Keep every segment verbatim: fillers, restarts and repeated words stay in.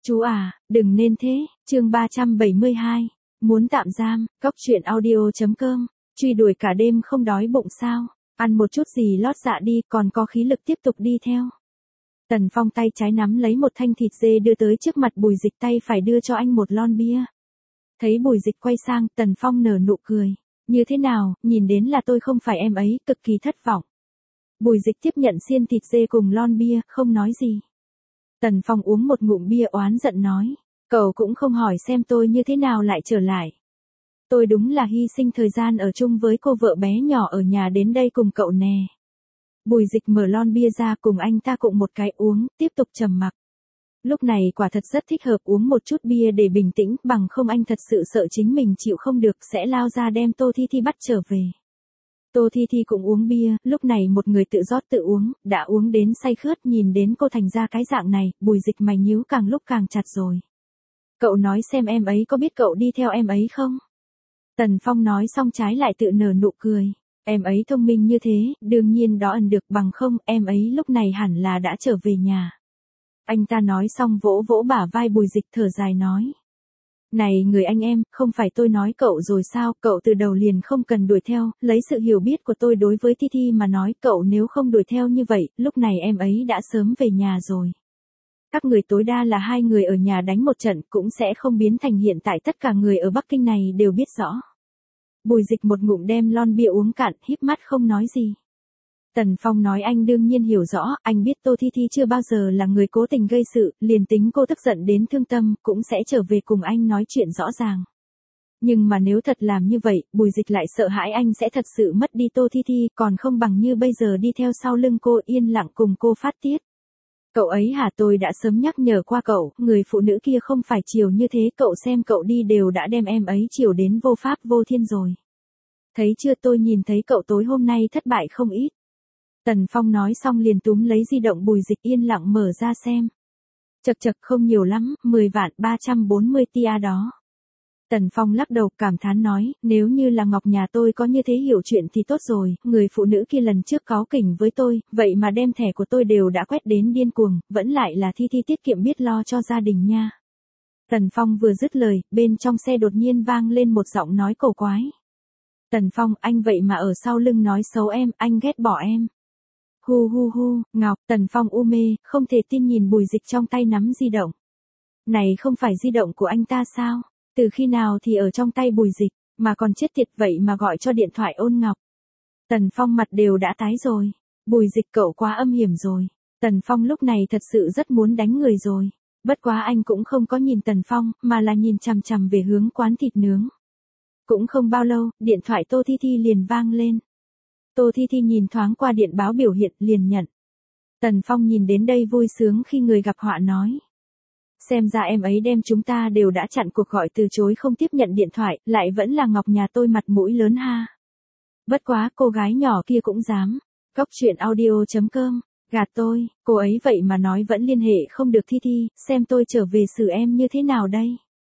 Chú à, đừng nên thế, chương ba trăm bảy mươi hai. Muốn tạm giam, cóc truyện audio.com, truy đuổi cả đêm không đói bụng sao, ăn một chút gì lót dạ đi, còn có khí lực tiếp tục đi theo. Tần Phong tay trái nắm lấy một thanh thịt dê đưa tới trước mặt Bùi Dịch, tay phải đưa cho anh một lon bia. Thấy Bùi Dịch quay sang, Tần Phong nở nụ cười. Như thế nào, nhìn đến là tôi không phải em ấy, cực kỳ thất vọng. Bùi Dịch tiếp nhận xiên thịt dê cùng lon bia, không nói gì. Tần Phong uống một ngụm bia oán giận nói. Cậu cũng không hỏi xem tôi như thế nào lại trở lại. Tôi đúng là hy sinh thời gian ở chung với cô vợ bé nhỏ ở nhà đến đây cùng cậu nè. Bùi Dịch mở lon bia ra cùng anh ta cùng một cái uống, tiếp tục trầm mặc. Lúc này quả thật rất thích hợp uống một chút bia để bình tĩnh, bằng không anh thật sự sợ chính mình chịu không được sẽ lao ra đem Tô Thi Thi bắt trở về. Tô Thi Thi cũng uống bia, lúc này một người tự rót tự uống, đã uống đến say khướt, nhìn đến cô thành ra cái dạng này, Bùi Dịch mày nhíu càng lúc càng chặt rồi. Cậu nói xem em ấy có biết cậu đi theo em ấy không? Tần Phong nói xong trái lại tự nở nụ cười. Em ấy thông minh như thế, đương nhiên đó ẩn được, bằng không, em ấy lúc này hẳn là đã trở về nhà. Anh ta nói xong vỗ vỗ bả vai Bùi Dịch thở dài nói. Này người anh em, không phải tôi nói cậu rồi sao, cậu từ đầu liền không cần đuổi theo, lấy sự hiểu biết của tôi đối với Thi Thi mà nói, cậu nếu không đuổi theo như vậy, lúc này em ấy đã sớm về nhà rồi. Các người tối đa là hai người ở nhà đánh một trận cũng sẽ không biến thành hiện tại tất cả người ở Bắc Kinh này đều biết rõ. Bùi Dịch một ngụm đem lon bia uống cạn, híp mắt không nói gì. Tần Phong nói anh đương nhiên hiểu rõ, anh biết Tô Thi Thi chưa bao giờ là người cố tình gây sự, liền tính cô tức giận đến thương tâm, cũng sẽ trở về cùng anh nói chuyện rõ ràng. Nhưng mà nếu thật làm như vậy, Bùi Dịch lại sợ hãi anh sẽ thật sự mất đi Tô Thi Thi, còn không bằng như bây giờ đi theo sau lưng cô yên lặng cùng cô phát tiết. Cậu ấy hả, tôi đã sớm nhắc nhở qua cậu, người phụ nữ kia không phải chiều như thế, cậu xem cậu đi đều đã đem em ấy chiều đến vô pháp vô thiên rồi. Thấy chưa, tôi nhìn thấy cậu tối hôm nay thất bại không ít. Tần Phong nói xong liền túm lấy di động Bùi Dịch yên lặng mở ra xem. Chật chật không nhiều lắm, mười vạn ba trăm bốn mươi tia đó. Tần Phong lắc đầu cảm thán nói, nếu như là Ngọc nhà tôi có như thế hiểu chuyện thì tốt rồi, người phụ nữ kia lần trước cáu kỉnh với tôi, vậy mà đem thẻ của tôi đều đã quét đến điên cuồng, vẫn lại là Thi Thi tiết kiệm biết lo cho gia đình nha. Tần Phong vừa dứt lời, bên trong xe đột nhiên vang lên một giọng nói cổ quái. Tần Phong, anh vậy mà ở sau lưng nói xấu em, anh ghét bỏ em. Hu hu hu, Ngọc, Tần Phong u mê, không thể tin nhìn Bùi Dịch trong tay nắm di động. Này không phải di động của anh ta sao? Từ khi nào thì ở trong tay Bùi Dịch, mà còn chết tiệt vậy mà gọi cho điện thoại Ôn Ngọc. Tần Phong mặt đều đã tái rồi. Bùi Dịch cậu quá âm hiểm rồi. Tần Phong lúc này thật sự rất muốn đánh người rồi. Bất quá anh cũng không có nhìn Tần Phong, mà là nhìn chằm chằm về hướng quán thịt nướng. Cũng không bao lâu, điện thoại Tô Thi Thi liền vang lên. Tô Thi Thi nhìn thoáng qua điện báo biểu hiện liền nhận. Tần Phong nhìn đến đây vui sướng khi người gặp họa nói. Xem ra em ấy đem chúng ta đều đã chặn cuộc gọi từ chối không tiếp nhận điện thoại, lại vẫn là Ngọc nhà tôi mặt mũi lớn ha. Bất quá cô gái nhỏ kia cũng dám. Cóc truyện audio.com, gạt tôi, cô ấy vậy mà nói vẫn liên hệ không được Thi Thi, xem tôi trở về xử em như thế nào đây.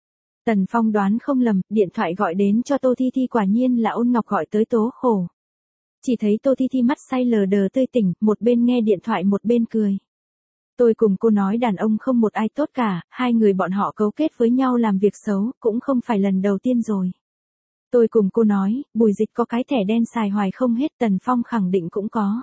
Tần Phong đoán không lầm, điện thoại gọi đến cho Tô Thi Thi quả nhiên là Ôn Ngọc gọi tới tố khổ. Chỉ thấy Tô Thi Thi mắt say lờ đờ tươi tỉnh, một bên nghe điện thoại một bên cười. Tôi cùng cô nói đàn ông không một ai tốt cả, hai người bọn họ cấu kết với nhau làm việc xấu, cũng không phải lần đầu tiên rồi. Tôi cùng cô nói, Bùi Dịch có cái thẻ đen xài hoài không hết, Tần Phong khẳng định cũng có.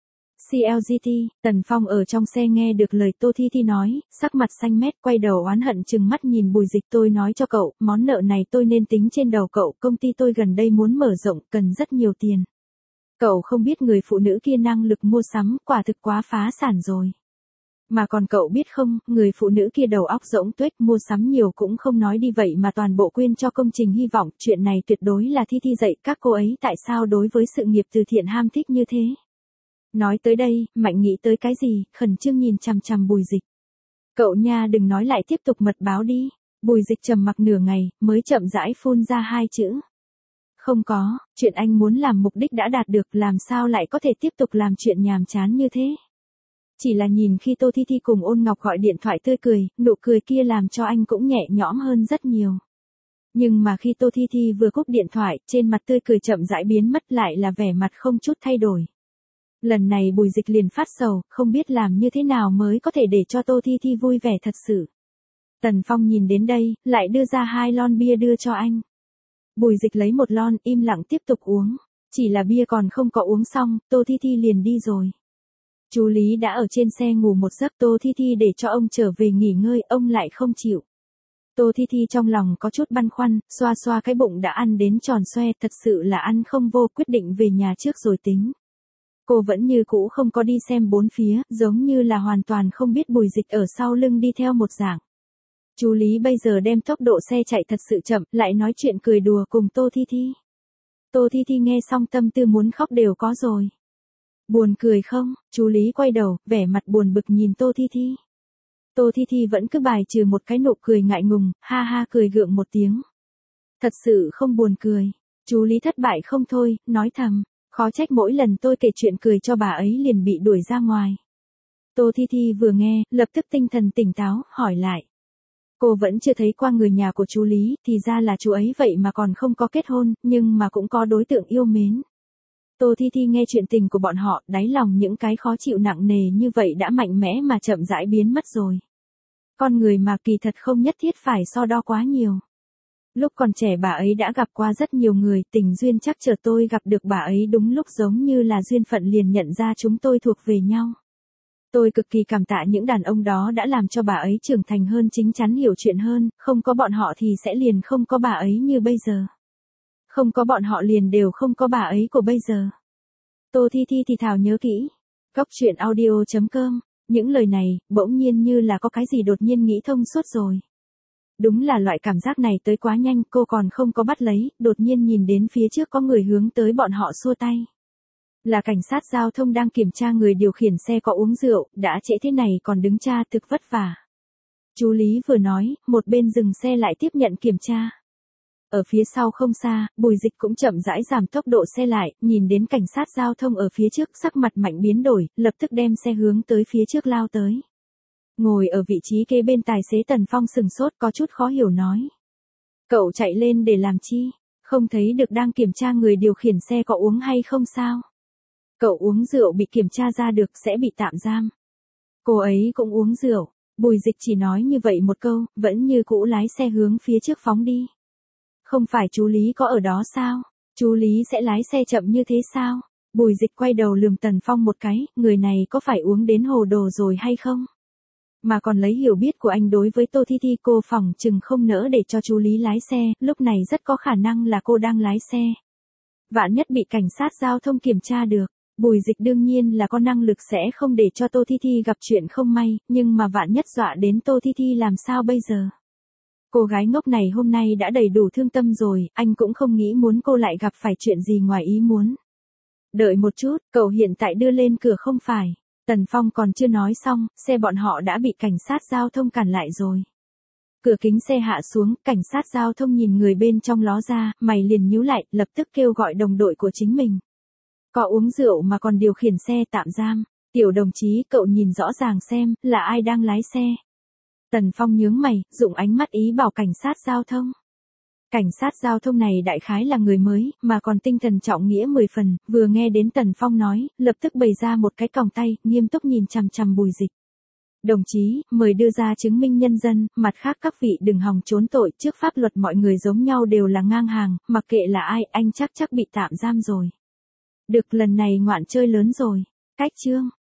xê lờ giê tê, Tần Phong ở trong xe nghe được lời Tô Thi Thi nói, sắc mặt xanh mét quay đầu oán hận chừng mắt nhìn Bùi Dịch, tôi nói cho cậu, món nợ này tôi nên tính trên đầu cậu, công ty tôi gần đây muốn mở rộng, cần rất nhiều tiền. Cậu không biết người phụ nữ kia năng lực mua sắm, quả thực quá phá sản rồi. Mà còn cậu biết không, người phụ nữ kia đầu óc rỗng tuếch, mua sắm nhiều cũng không nói đi vậy mà toàn bộ quyên cho công trình hy vọng, chuyện này tuyệt đối là Thi Thi dạy các cô ấy tại sao đối với sự nghiệp từ thiện ham thích như thế. Nói tới đây, Mạnh nghĩ tới cái gì, khẩn trương nhìn chằm chằm Bùi Dịch. Cậu nha đừng nói lại tiếp tục mật báo đi. Bùi Dịch trầm mặc nửa ngày, mới chậm rãi phun ra hai chữ. Không có, chuyện anh muốn làm mục đích đã đạt được, làm sao lại có thể tiếp tục làm chuyện nhàm chán như thế. Chỉ là nhìn khi Tô Thi Thi cùng Ôn Ngọc gọi điện thoại tươi cười, nụ cười kia làm cho anh cũng nhẹ nhõm hơn rất nhiều. Nhưng mà khi Tô Thi Thi vừa cúp điện thoại, trên mặt tươi cười chậm rãi biến mất lại là vẻ mặt không chút thay đổi. Lần này Bùi Dịch liền phát sầu, không biết làm như thế nào mới có thể để cho Tô Thi Thi vui vẻ thật sự. Tần Phong nhìn đến đây, lại đưa ra hai lon bia đưa cho anh. Bùi Dịch lấy một lon, im lặng tiếp tục uống. Chỉ là bia còn không có uống xong, Tô Thi Thi liền đi rồi. Chú Lý đã ở trên xe ngủ một giấc, Tô Thi Thi để cho ông trở về nghỉ ngơi, ông lại không chịu. Tô Thi Thi trong lòng có chút băn khoăn, xoa xoa cái bụng đã ăn đến tròn xoe, thật sự là ăn không vô, quyết định về nhà trước rồi tính. Cô vẫn như cũ không có đi xem bốn phía, giống như là hoàn toàn không biết Bùi Dịch ở sau lưng đi theo một dạng. Chú Lý bây giờ đem tốc độ xe chạy thật sự chậm, lại nói chuyện cười đùa cùng Tô Thi Thi. Tô Thi Thi nghe xong tâm tư muốn khóc đều có rồi. Buồn cười không? Chú Lý quay đầu, vẻ mặt buồn bực nhìn Tô Thi Thi. Tô Thi Thi vẫn cứ bài trừ một cái nụ cười ngại ngùng, ha ha cười gượng một tiếng. Thật sự không buồn cười. Chú Lý thất bại không thôi, nói thầm, khó trách mỗi lần tôi kể chuyện cười cho bà ấy liền bị đuổi ra ngoài. Tô Thi Thi vừa nghe, lập tức tinh thần tỉnh táo, hỏi lại. Cô vẫn chưa thấy qua người nhà của chú Lý, thì ra là chú ấy vậy mà còn không có kết hôn, nhưng mà cũng có đối tượng yêu mến. Tô Thi Thi nghe chuyện tình của bọn họ, đáy lòng những cái khó chịu nặng nề như vậy đã mạnh mẽ mà chậm rãi biến mất rồi. Con người mà kỳ thật không nhất thiết phải so đo quá nhiều. Lúc còn trẻ bà ấy đã gặp qua rất nhiều người, tình duyên chắc chờ tôi gặp được bà ấy đúng lúc giống như là duyên phận liền nhận ra chúng tôi thuộc về nhau. Tôi cực kỳ cảm tạ những đàn ông đó đã làm cho bà ấy trưởng thành hơn, chính chắn hiểu chuyện hơn, không có bọn họ thì sẽ liền không có bà ấy như bây giờ. Không có bọn họ liền đều không có bà ấy của bây giờ. Tô Thi Thi thì thào nhớ kỹ. Cóc truyện audio chấm com. Những lời này, bỗng nhiên như là có cái gì đột nhiên nghĩ thông suốt rồi. Đúng là loại cảm giác này tới quá nhanh, cô còn không có bắt lấy, đột nhiên nhìn đến phía trước có người hướng tới bọn họ xua tay. Là cảnh sát giao thông đang kiểm tra người điều khiển xe có uống rượu, đã trễ thế này còn đứng tra thực vất vả. Chú Lý vừa nói, một bên dừng xe lại tiếp nhận kiểm tra. Ở phía sau không xa, Bùi Dịch cũng chậm rãi giảm tốc độ xe lại, nhìn đến cảnh sát giao thông ở phía trước, sắc mặt mạnh biến đổi, lập tức đem xe hướng tới phía trước lao tới. Ngồi ở vị trí kế bên tài xế Tần Phong sừng sốt, có chút khó hiểu nói. Cậu chạy lên để làm chi? Không thấy được đang kiểm tra người điều khiển xe có uống hay không sao? Cậu uống rượu bị kiểm tra ra được sẽ bị tạm giam. Cô ấy cũng uống rượu. Bùi Dịch chỉ nói như vậy một câu, vẫn như cũ lái xe hướng phía trước phóng đi. Không phải chú Lý có ở đó sao? Chú Lý sẽ lái xe chậm như thế sao? Bùi Dịch quay đầu lườm Tần Phong một cái, người này có phải uống đến hồ đồ rồi hay không? Mà còn lấy hiểu biết của anh đối với Tô Thi Thi, cô phỏng chừng không nỡ để cho chú Lý lái xe, lúc này rất có khả năng là cô đang lái xe. Vạn nhất bị cảnh sát giao thông kiểm tra được, Bùi Dịch đương nhiên là có năng lực sẽ không để cho Tô Thi Thi gặp chuyện không may, nhưng mà vạn nhất dọa đến Tô Thi Thi làm sao bây giờ? Cô gái ngốc này hôm nay đã đầy đủ thương tâm rồi, anh cũng không nghĩ muốn cô lại gặp phải chuyện gì ngoài ý muốn. Đợi một chút, cậu hiện tại đưa lên cửa không phải. Tần Phong còn chưa nói xong, xe bọn họ đã bị cảnh sát giao thông cản lại rồi. Cửa kính xe hạ xuống, cảnh sát giao thông nhìn người bên trong ló ra, mày liền nhíu lại, lập tức kêu gọi đồng đội của chính mình. Có uống rượu mà còn điều khiển xe, tạm giam. Tiểu đồng chí, cậu nhìn rõ ràng xem, là ai đang lái xe. Tần Phong nhướng mày, dụng ánh mắt ý bảo cảnh sát giao thông. Cảnh sát giao thông này đại khái là người mới, mà còn tinh thần trọng nghĩa mười phần, vừa nghe đến Tần Phong nói, lập tức bày ra một cái còng tay, nghiêm túc nhìn chằm chằm Bùi Dịch. Đồng chí, mời đưa ra chứng minh nhân dân, mặt khác các vị đừng hòng trốn tội, trước pháp luật mọi người giống nhau đều là ngang hàng, mặc kệ là ai, anh chắc chắc bị tạm giam rồi. Được, lần này ngoạn chơi lớn rồi. Cách chương.